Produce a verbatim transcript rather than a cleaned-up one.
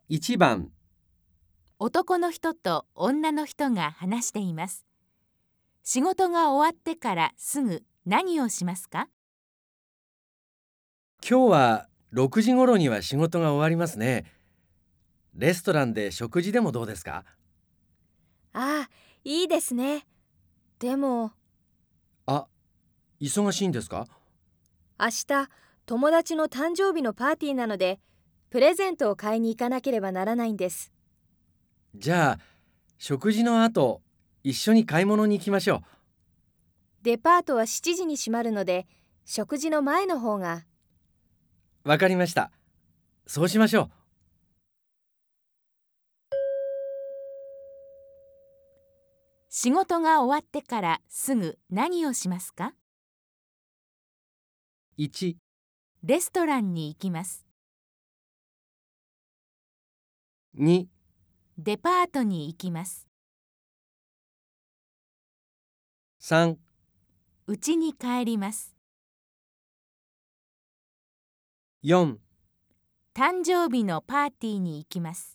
いちばん、 男の人と女の人が話しています。仕事が終わってからすぐ何をしますか？ 今日はろくじ頃には仕事が終わりますね。レストランで食事でもどうですか？ ああ、いいですね。でも、 あ、忙しいんですか？ 明日、友達の誕生日のパーティーなので、プレゼントを買いに行かなければならないんです。 じゃあ、食事の後、一緒に買い物に行きましょデパートはしちじに閉まるので、食事の前の方が。 う。わかりました。そうしましょう。 仕事が終わってからすぐ何をしますか？ いち、 レストランに行きます。 に、 デパートに行きます。 さん、 家に帰ります。 よん、 誕生日のパーティーに行きます。